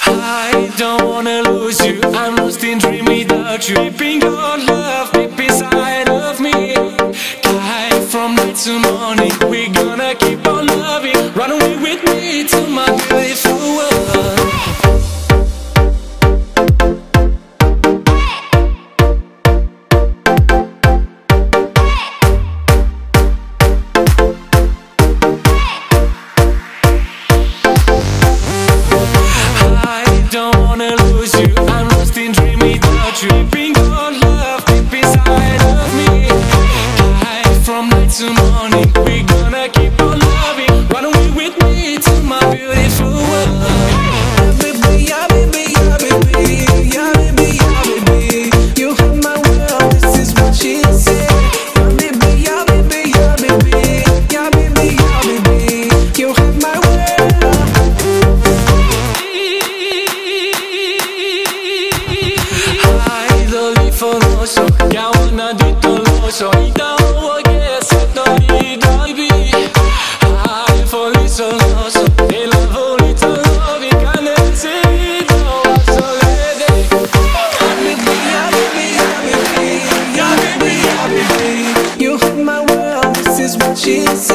I don't wanna lose you, I'm lost in dream without you. Keeping your love deep inside of me. Guide from night to morning, we're gonna keep on loving. Run away with me to my beautiful world. Don't wanna lose you, I'm lost in dream without you. Keeping your love deep inside of me. Guide from night to morning, we're gonna keep on loving. Run away with me to my beautiful world. Baby, yeah, baby, yeah, baby, yeah, baby, yeah, baby. You have my world, this is what she said. Yeah, baby, yeah, baby, yeah, baby, yeah, baby, yeah, baby. You have my world. Famoso, ya una ditoso, y dawo que se tori baby. I fully soloso, e la volita lovi canecito, solede. Baby, yeah, baby, yeah, baby, yeah, baby, yeah, baby. You have my world, this is what she said.